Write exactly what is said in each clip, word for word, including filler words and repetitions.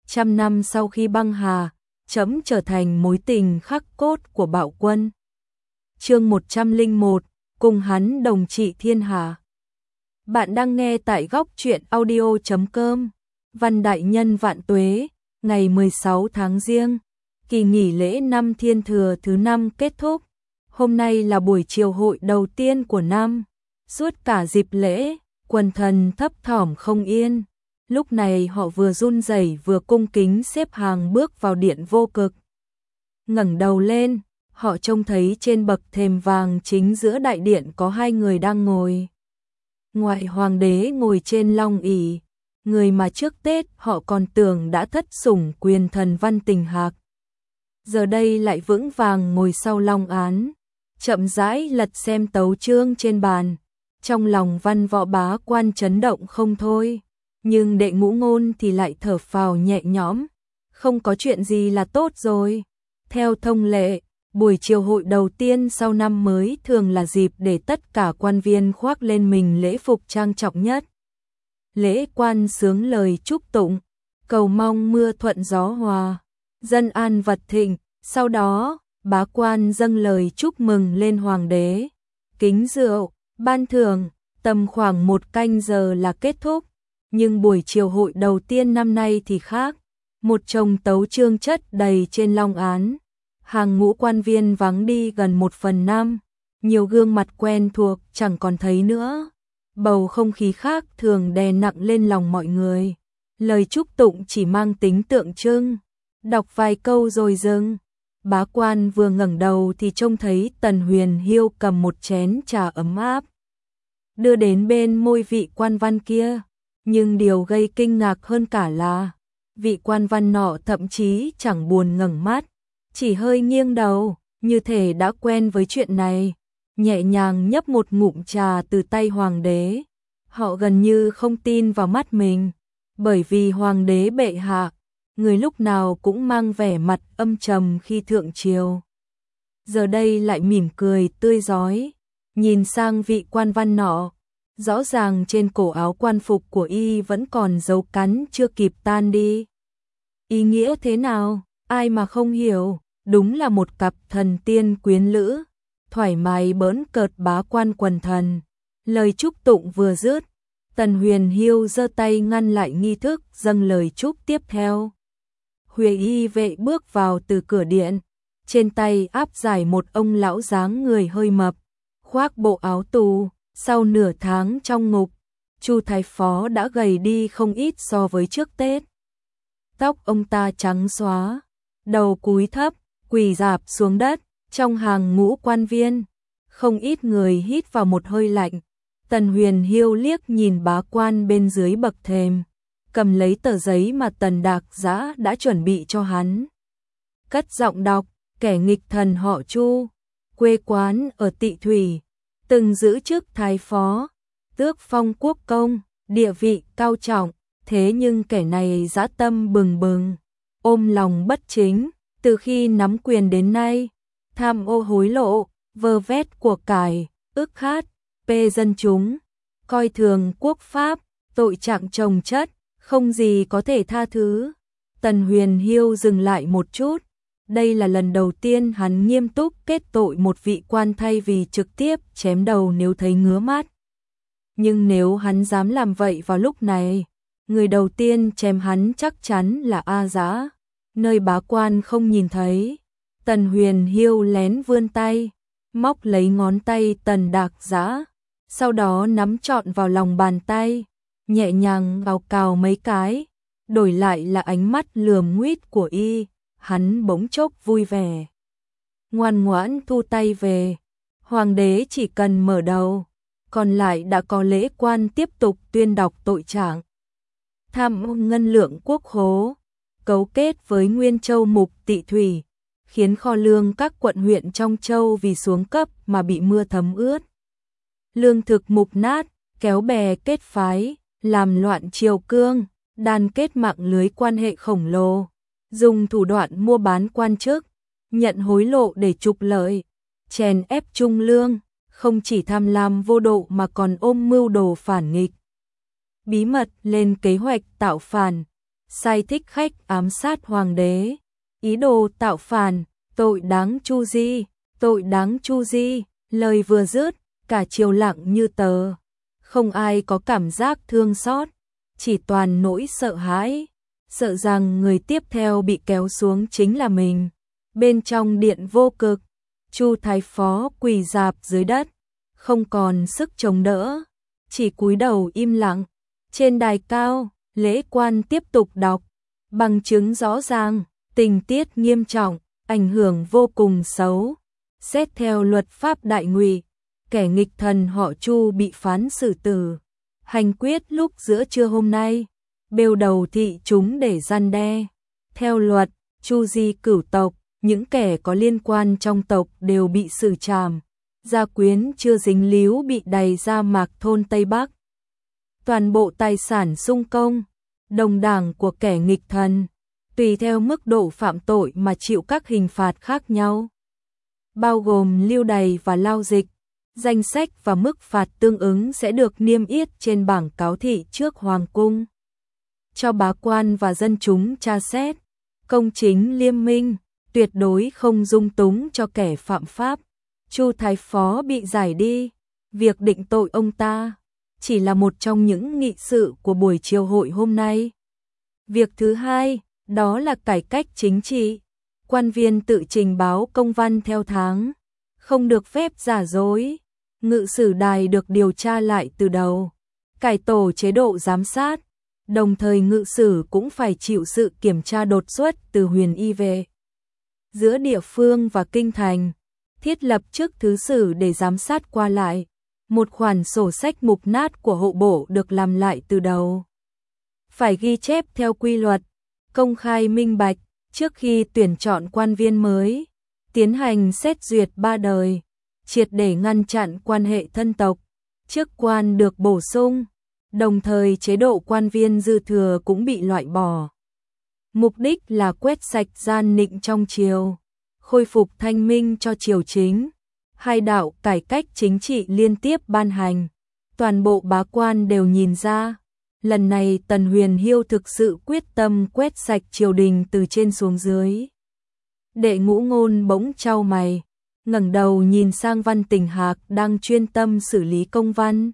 Trăm năm sau khi băng hà, trẫm trở thành mối tình khắc cốt của Bạo Quân. Chương một trăm lẻ một, cùng hắn đồng trị thiên hạ. Bạn đang nghe tại góc truyện audio chấm com. Văn đại nhân vạn tuế, ngày mười sáu tháng Giêng, kỳ nghỉ lễ năm Thiên Thừa thứ năm kết thúc. Hôm nay là buổi chiều hội đầu tiên của năm. Suốt cả dịp lễ, quần thần thấp thỏm không yên. Lúc này họ vừa run rẩy vừa cung kính xếp hàng bước vào điện vô cực. Ngẩng đầu lên, họ trông thấy trên bậc thềm vàng chính giữa đại điện có hai người đang ngồi. Ngoại hoàng đế ngồi trên long ỷ, người mà trước Tết họ còn tưởng đã thất sủng quyền thần Văn Tình Hạc. Giờ đây lại vững vàng ngồi sau long án, chậm rãi lật xem tấu chương trên bàn. Trong lòng Văn Võ bá quan chấn động không thôi, nhưng Đệ Ngũ Ngôn thì lại thở phào nhẹ nhõm, không có chuyện gì là tốt rồi. Theo thông lệ, buổi chiều hội đầu tiên sau năm mới thường là dịp để tất cả quan viên khoác lên mình lễ phục trang trọng nhất. Lễ quan sướng lời chúc tụng, cầu mong mưa thuận gió hòa, dân an vật thịnh. Sau đó, bá quan dâng lời chúc mừng lên hoàng đế, kính rượu, ban thưởng, tầm khoảng một canh giờ là kết thúc. Nhưng buổi chiều hội đầu tiên năm nay thì khác, một chồng tấu chương chất đầy trên long án. Hàng ngũ quan viên vắng đi gần một phần năm, nhiều gương mặt quen thuộc chẳng còn thấy nữa. Bầu không khí khác thường đè nặng lên lòng mọi người. Lời chúc tụng chỉ mang tính tượng trưng, đọc vài câu rồi dừng. Bá quan vừa ngẩng đầu thì trông thấy Tần Huyền Hiêu cầm một chén trà ấm áp, đưa đến bên môi vị quan văn kia. Nhưng điều gây kinh ngạc hơn cả là vị quan văn nọ thậm chí chẳng buồn ngẩng mắt, chỉ hơi nghiêng đầu, như thể đã quen với chuyện này, nhẹ nhàng nhấp một ngụm trà từ tay hoàng đế. Họ gần như không tin vào mắt mình, bởi vì hoàng đế bệ hạ, người lúc nào cũng mang vẻ mặt âm trầm khi thượng triều, giờ đây lại mỉm cười tươi rói, nhìn sang vị quan văn nọ. Rõ ràng trên cổ áo quan phục của y vẫn còn dấu cắn chưa kịp tan đi. Ý nghĩa thế nào, ai mà không hiểu, đúng là một cặp thần tiên quyến lữ, thoải mái bỡn cợt bá quan quần thần. Lời chúc tụng vừa dứt, Tần Huyền Hiêu giơ tay ngăn lại nghi thức dâng lời chúc tiếp theo. Huệ y vệ bước vào từ cửa điện, trên tay áp giải một ông lão dáng người hơi mập, khoác bộ áo tù. Sau nửa tháng trong ngục, Chu Thái Phó đã gầy đi không ít so với trước Tết. Tóc ông ta trắng xóa, đầu cúi thấp, quỳ rạp xuống đất. Trong hàng ngũ quan viên, không ít người hít vào một hơi lạnh. Tần Huyền Hiêu liếc nhìn bá quan bên dưới bậc thềm, cầm lấy tờ giấy mà Tần Đạc Giã đã chuẩn bị cho hắn. Cất giọng đọc, kẻ nghịch thần họ Chu, quê quán ở Tị Thủy, từng giữ chức thái phó, tước phong quốc công, địa vị cao trọng. Thế nhưng kẻ này dã tâm bừng bừng, ôm lòng bất chính, từ khi nắm quyền đến nay, tham ô hối lộ, vơ vét của cải, ức khát, pê dân chúng, coi thường quốc pháp, tội trạng chồng chất, không gì có thể tha thứ. Tần Huyền Hiêu dừng lại một chút. Đây là lần đầu tiên hắn nghiêm túc kết tội một vị quan thay vì trực tiếp chém đầu nếu thấy ngứa mắt. Nhưng nếu hắn dám làm vậy vào lúc này, người đầu tiên chém hắn chắc chắn là A Dã. Nơi bá quan không nhìn thấy, Tần Huyền Hiêu lén vươn tay, móc lấy ngón tay Tần Đạc Giã, sau đó nắm trọn vào lòng bàn tay, nhẹ nhàng gào cào mấy cái, đổi lại là ánh mắt lườm nguýt của y. Hắn bỗng chốc vui vẻ, ngoan ngoãn thu tay về. Hoàng đế chỉ cần mở đầu, còn lại đã có lễ quan tiếp tục tuyên đọc tội trạng. Tham ô ngân lượng quốc khố, cấu kết với Nguyên Châu mục Tị Thủy, khiến kho lương các quận huyện trong châu vì xuống cấp mà bị mưa thấm ướt. Lương thực mục nát, kéo bè kết phái, làm loạn triều cương, đan kết mạng lưới quan hệ khổng lồ. Dùng thủ đoạn mua bán quan chức, nhận hối lộ để trục lợi, chèn ép trung lương, không chỉ tham lam vô độ mà còn ôm mưu đồ phản nghịch. Bí mật lên kế hoạch tạo phản, sai thích khách ám sát hoàng đế, ý đồ tạo phản, tội đáng chu di, tội đáng chu di. Lời vừa dứt, cả triều lặng như tờ, không ai có cảm giác thương xót, chỉ toàn nỗi sợ hãi, sợ rằng người tiếp theo bị kéo xuống chính là mình. Bên trong điện vô cực, Chu Thái Phó quỳ rạp dưới đất, không còn sức chống đỡ, chỉ cúi đầu im lặng. Trên đài cao, lễ quan tiếp tục đọc, bằng chứng rõ ràng, tình tiết nghiêm trọng, ảnh hưởng vô cùng xấu. Xét theo luật pháp Đại Ngụy, kẻ nghịch thần họ Chu bị phán xử tử, hành quyết lúc giữa trưa hôm nay, bêu đầu thị chúng để răn đe. Theo luật, Chu di cửu tộc, những kẻ có liên quan trong tộc đều bị xử trảm, gia quyến chưa dính líu bị đày ra mạc thôn Tây Bắc. Toàn bộ tài sản sung công, đồng đảng của kẻ nghịch thần, tùy theo mức độ phạm tội mà chịu các hình phạt khác nhau, bao gồm lưu đày và lao dịch. Danh sách và mức phạt tương ứng sẽ được niêm yết trên bảng cáo thị trước hoàng cung, cho bá quan và dân chúng tra xét, công chính liêm minh, tuyệt đối không dung túng cho kẻ phạm pháp. Chu Thái Phó bị giải đi, việc định tội ông ta chỉ là một trong những nghị sự của buổi chiều hội hôm nay. Việc thứ hai, đó là cải cách chính trị. Quan viên tự trình báo công văn theo tháng, không được phép giả dối. Ngự sử đài được điều tra lại từ đầu, cải tổ chế độ giám sát, đồng thời ngự sử cũng phải chịu sự kiểm tra đột xuất từ huyền y về. Giữa địa phương và kinh thành, thiết lập chức thứ sử để giám sát qua lại. Một khoản sổ sách mục nát của hộ bộ được làm lại từ đầu. Phải ghi chép theo quy luật, công khai minh bạch, trước khi tuyển chọn quan viên mới, tiến hành xét duyệt ba đời, triệt để ngăn chặn quan hệ thân tộc, chức quan được bổ sung, đồng thời chế độ quan viên dư thừa cũng bị loại bỏ. Mục đích là quét sạch gian nịnh trong triều, khôi phục thanh minh cho triều chính. Hai đạo cải cách chính trị liên tiếp ban hành, toàn bộ bá quan đều nhìn ra, lần này Tần Huyền Hiêu thực sự quyết tâm quét sạch triều đình từ trên xuống dưới. Đệ Ngũ Ngôn bỗng chau mày, ngẩng đầu nhìn sang Văn Tình Hạc đang chuyên tâm xử lý công văn.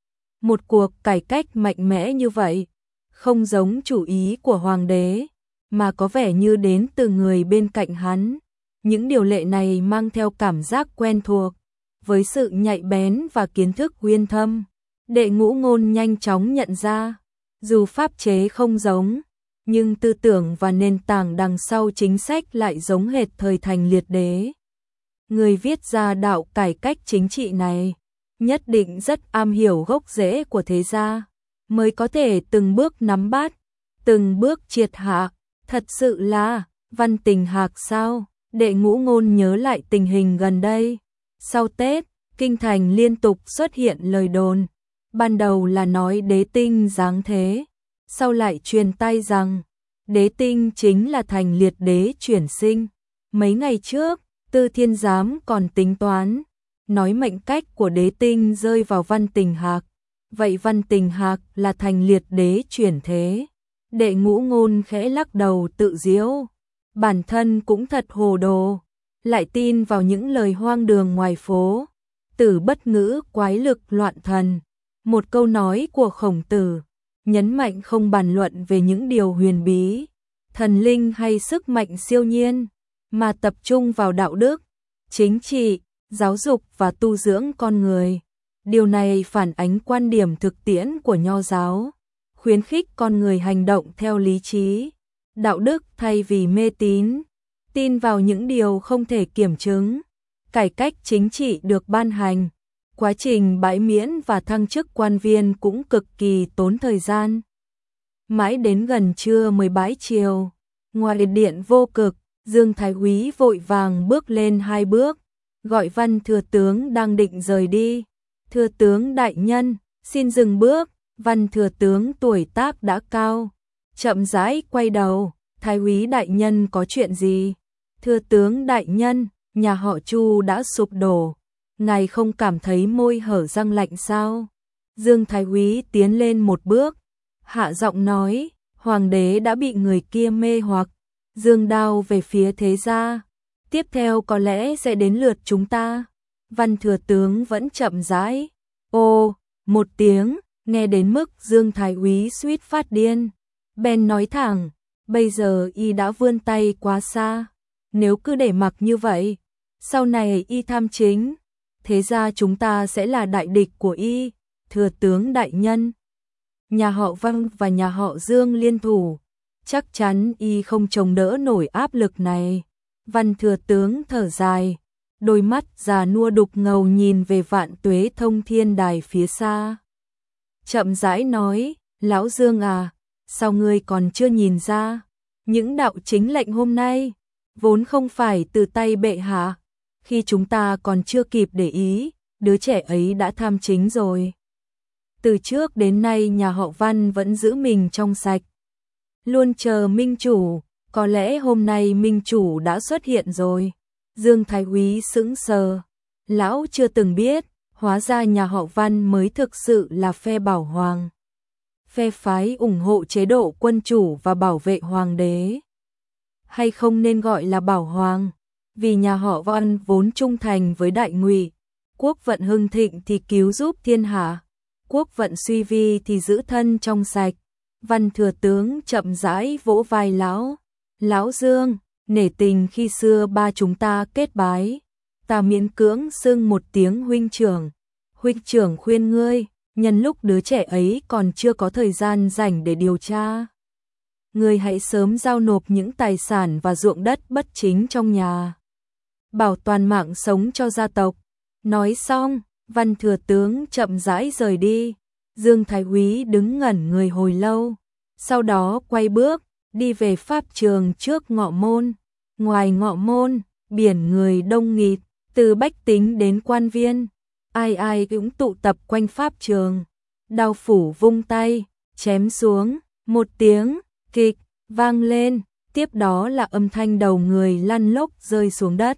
Một cuộc cải cách mạnh mẽ như vậy, không giống chủ ý của hoàng đế, mà có vẻ như đến từ người bên cạnh hắn. Những điều lệ này mang theo cảm giác quen thuộc, với sự nhạy bén và kiến thức uyên thâm. Đệ Ngũ Ngôn nhanh chóng nhận ra, dù pháp chế không giống, nhưng tư tưởng và nền tảng đằng sau chính sách lại giống hệt thời Thành Liệt Đế. Người viết ra đạo cải cách chính trị này, nhất định rất am hiểu gốc rễ của thế gia, mới có thể từng bước nắm bắt, từng bước triệt hạ. Thật sự là Văn Tình Hạc sao? Đệ Ngũ Ngôn nhớ lại tình hình gần đây. Sau Tết, kinh thành liên tục xuất hiện lời đồn. Ban đầu là nói Đế Tinh giáng thế, sau lại truyền tai rằng Đế Tinh chính là Thành Liệt Đế chuyển sinh. Mấy ngày trước, Tư Thiên Giám còn tính toán, nói mệnh cách của Đế Tinh rơi vào Văn Tình Hạc. Vậy Văn Tình Hạc là Thành Liệt Đế chuyển thế. Đệ Ngũ Ngôn khẽ lắc đầu tự giễu. Bản thân cũng thật hồ đồ, lại tin vào những lời hoang đường ngoài phố. Tử bất ngữ quái lực loạn thần, một câu nói của Khổng Tử, nhấn mạnh không bàn luận về những điều huyền bí, thần linh hay sức mạnh siêu nhiên, mà tập trung vào đạo đức, chính trị, giáo dục và tu dưỡng con người. Điều này phản ánh quan điểm thực tiễn của Nho giáo, khuyến khích con người hành động theo lý trí, đạo đức thay vì mê tín, tin vào những điều không thể kiểm chứng. Cải cách chính trị được ban hành, quá trình bãi miễn và thăng chức quan viên cũng cực kỳ tốn thời gian. Mãi đến gần trưa mới bãi triều, ngoài điện vô cực, Dương Thái Úy vội vàng bước lên hai bước, gọi Văn thừa tướng đang định rời đi. Thừa tướng đại nhân, xin dừng bước. Văn thừa tướng tuổi tác đã cao, chậm rãi quay đầu. Thái úy đại nhân có chuyện gì? Thừa tướng đại nhân, nhà họ Chu đã sụp đổ, ngài không cảm thấy môi hở răng lạnh sao? Dương Thái úy tiến lên một bước, hạ giọng nói, Hoàng đế đã bị người kia mê hoặc, giương đao về phía thế gia. Tiếp theo có lẽ sẽ đến lượt chúng ta. Văn thừa tướng vẫn chậm rãi. Ô, một tiếng, nghe đến mức Dương Thái úy suýt phát điên. Ben nói thẳng, bây giờ y đã vươn tay quá xa. Nếu cứ để mặc như vậy, sau này y tham chính, thế ra chúng ta sẽ là đại địch của y. Thừa tướng đại nhân, nhà họ Văn và nhà họ Dương liên thủ, chắc chắn y không chống đỡ nổi áp lực này. Văn thừa tướng thở dài, đôi mắt già nua đục ngầu nhìn về Vạn Tuế Thông Thiên Đài phía xa. Chậm rãi nói, lão Dương à, sao ngươi còn chưa nhìn ra? Những đạo chính lệnh hôm nay, vốn không phải từ tay bệ hạ. Khi chúng ta còn chưa kịp để ý, đứa trẻ ấy đã tham chính rồi. Từ trước đến nay nhà họ Văn vẫn giữ mình trong sạch. Luôn chờ minh chủ, có lẽ hôm nay minh chủ đã xuất hiện rồi. Dương Thái úy sững sờ, lão chưa từng biết, hóa ra nhà họ Văn mới thực sự là phe bảo hoàng. Phe phái ủng hộ chế độ quân chủ và bảo vệ hoàng đế. Hay không nên gọi là bảo hoàng, vì nhà họ Văn vốn trung thành với đại ngụy. Quốc vận hưng thịnh thì cứu giúp thiên hạ, quốc vận suy vi thì giữ thân trong sạch. Văn thừa tướng chậm rãi vỗ vai lão. Lão Dương, nể tình khi xưa ba chúng ta kết bái, ta miễn cưỡng xưng một tiếng huynh trưởng. Huynh trưởng khuyên ngươi, nhân lúc đứa trẻ ấy còn chưa có thời gian rảnh để điều tra, ngươi hãy sớm giao nộp những tài sản và ruộng đất bất chính trong nhà, bảo toàn mạng sống cho gia tộc. Nói xong, Văn thừa tướng chậm rãi rời đi. Dương Thái úy đứng ngẩn người hồi lâu, sau đó quay bước, đi về pháp trường trước ngọ môn. Ngoài ngọ môn, biển người đông nghịt, từ bách tính đến quan viên, ai ai cũng tụ tập quanh pháp trường. Đao phủ vung tay, chém xuống, một tiếng kịch vang lên, tiếp đó là âm thanh đầu người lăn lóc rơi xuống đất.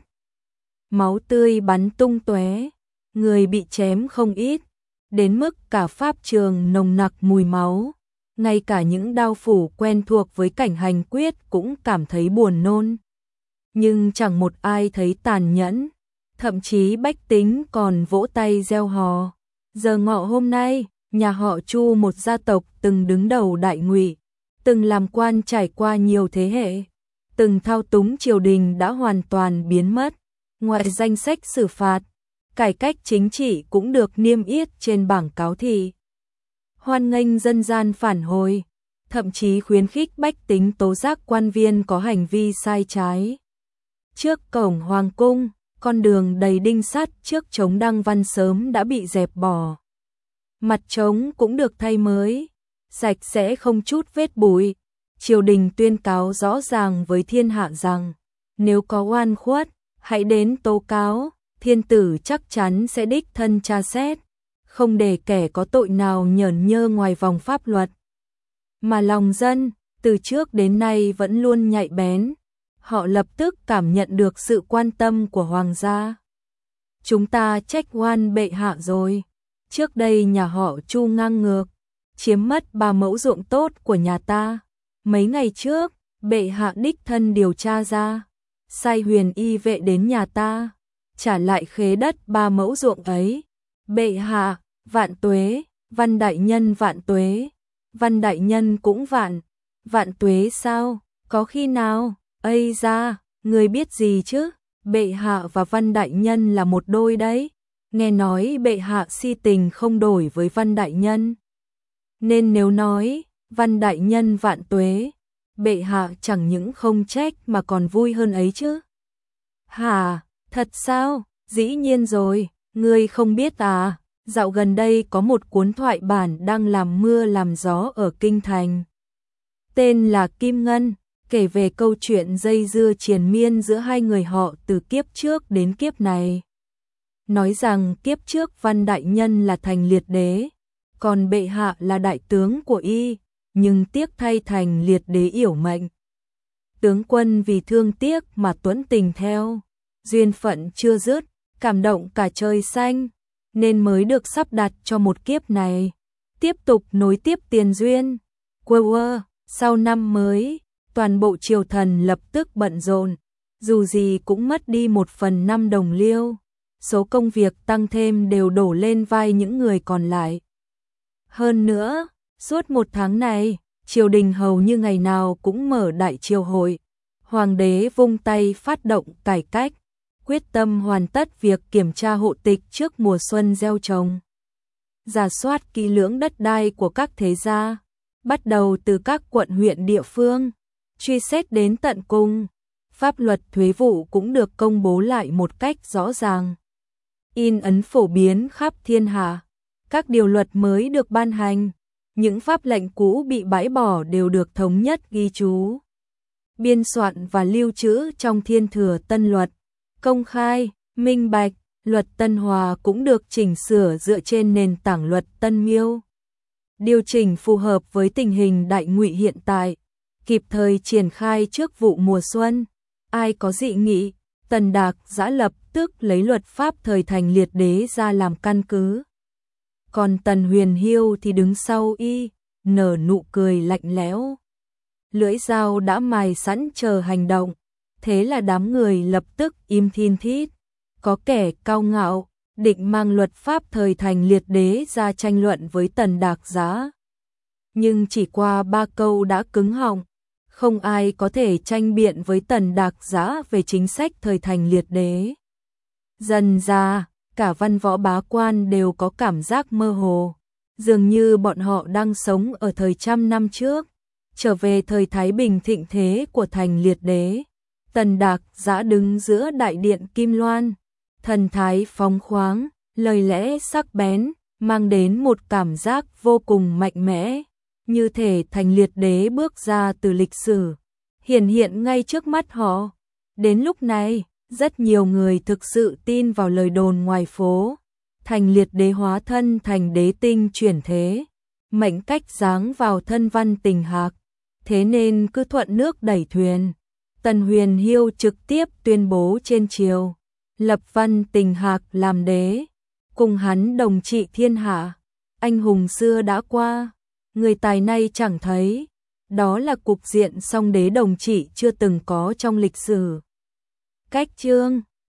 Máu tươi bắn tung tóe, người bị chém không ít, đến mức cả pháp trường nồng nặc mùi máu. Ngay cả những đao phủ quen thuộc với cảnh hành quyết cũng cảm thấy buồn nôn. Nhưng chẳng một ai thấy tàn nhẫn, thậm chí bách tính còn vỗ tay reo hò. Giờ ngọ hôm nay, nhà họ Chu, một gia tộc từng đứng đầu đại ngụy, từng làm quan trải qua nhiều thế hệ, từng thao túng triều đình đã hoàn toàn biến mất. Ngoài danh sách xử phạt, cải cách chính trị cũng được niêm yết trên bảng cáo thị. Hoan nghênh dân gian phản hồi, thậm chí khuyến khích bách tính tố giác quan viên có hành vi sai trái. Trước cổng hoàng cung, con đường đầy đinh sắt trước trống Đăng Văn sớm đã bị dẹp bỏ. Mặt trống cũng được thay mới, sạch sẽ không chút vết bụi. Triều đình tuyên cáo rõ ràng với thiên hạ rằng, nếu có oan khuất, hãy đến tố cáo, thiên tử chắc chắn sẽ đích thân tra xét, không để kẻ có tội nào nhởn nhơ ngoài vòng pháp luật. Mà lòng dân, từ trước đến nay vẫn luôn nhạy bén, họ lập tức cảm nhận được sự quan tâm của hoàng gia. Chúng ta trách oan bệ hạ rồi. Trước đây nhà họ Chu ngang ngược, chiếm mất ba mẫu ruộng tốt của nhà ta. Mấy ngày trước, bệ hạ đích thân điều tra ra, sai huyền y vệ đến nhà ta, trả lại khế đất ba mẫu ruộng ấy. Bệ hạ, vạn tuế, Văn đại nhân vạn tuế. Văn đại nhân cũng vạn, vạn tuế sao, có khi nào, ây ra, người biết gì chứ, bệ hạ và Văn đại nhân là một đôi đấy, nghe nói bệ hạ si tình không đổi với Văn đại nhân. Nên nếu nói, Văn đại nhân vạn tuế, bệ hạ chẳng những không trách mà còn vui hơn ấy chứ. Hả, thật sao, dĩ nhiên rồi, ngươi không biết à? Dạo gần đây có một cuốn thoại bản đang làm mưa làm gió ở Kinh Thành. Tên là Kim Ngân, kể về câu chuyện dây dưa triền miên giữa hai người họ từ kiếp trước đến kiếp này. Nói rằng kiếp trước Văn đại nhân là thành liệt đế, còn bệ hạ là đại tướng của y, nhưng tiếc thay thành liệt đế yểu mệnh. Tướng quân vì thương tiếc mà tuẫn tình theo, duyên phận chưa dứt, cảm động cả trời xanh, nên mới được sắp đặt cho một kiếp này, tiếp tục nối tiếp tiền duyên. Quơ quơ, Sau năm mới, toàn bộ triều thần lập tức bận rộn, dù gì cũng mất đi một phần năm đồng liêu, số công việc tăng thêm đều đổ lên vai những người còn lại. Hơn nữa, suốt một tháng này, triều đình hầu như ngày nào cũng mở đại triều hội, hoàng đế vung tay phát động cải cách, quyết tâm hoàn tất việc kiểm tra hộ tịch trước mùa xuân gieo trồng. Rà soát kỹ lưỡng đất đai của các thế gia, bắt đầu từ các quận huyện địa phương, truy xét đến tận cùng. Pháp luật thuế vụ cũng được công bố lại một cách rõ ràng, in ấn phổ biến khắp thiên hạ. Các điều luật mới được ban hành, những pháp lệnh cũ bị bãi bỏ đều được thống nhất ghi chú, biên soạn và lưu trữ trong Thiên Thừa Tân Luật, công khai, minh bạch. Luật Tân Hòa cũng được chỉnh sửa dựa trên nền tảng luật Tân Miêu, điều chỉnh phù hợp với tình hình đại ngụy hiện tại, kịp thời triển khai trước vụ mùa xuân. Ai có dị nghị, Tần Đạc Giã lập tức lấy luật pháp thời thành liệt đế ra làm căn cứ. Còn Tần Huyền Hiêu thì đứng sau y, nở nụ cười lạnh lẽo. Lưỡi dao đã mài sẵn chờ hành động, thế là đám người lập tức im thin thít. Có kẻ cao ngạo, định mang luật pháp thời thành liệt đế ra tranh luận với Tần Đạc Giã. Nhưng chỉ qua ba câu đã cứng họng, không ai có thể tranh biện với Tần Đạc Giã về chính sách thời thành liệt đế. Dần ra, cả văn võ bá quan đều có cảm giác mơ hồ, dường như bọn họ đang sống ở thời trăm năm trước, trở về thời Thái Bình thịnh thế của thành liệt đế. Tần Đạc Giã đứng giữa đại điện Kim Loan, thần thái phóng khoáng, lời lẽ sắc bén, mang đến một cảm giác vô cùng mạnh mẽ, như thể thành liệt đế bước ra từ lịch sử, hiển hiện ngay trước mắt họ. Đến lúc này, rất nhiều người thực sự tin vào lời đồn ngoài phố, thành liệt đế hóa thân thành đế tinh chuyển thế, mệnh cách giáng vào thân Văn Tình Hạc, thế nên cứ thuận nước đẩy thuyền. Tần Huyền Hiêu trực tiếp tuyên bố trên triều, lập Văn Tình Hạc làm đế, cùng hắn đồng trị thiên hạ. Anh hùng xưa đã qua, người tài nay chẳng thấy, đó là cục diện song đế đồng trị chưa từng có trong lịch sử. Cách chương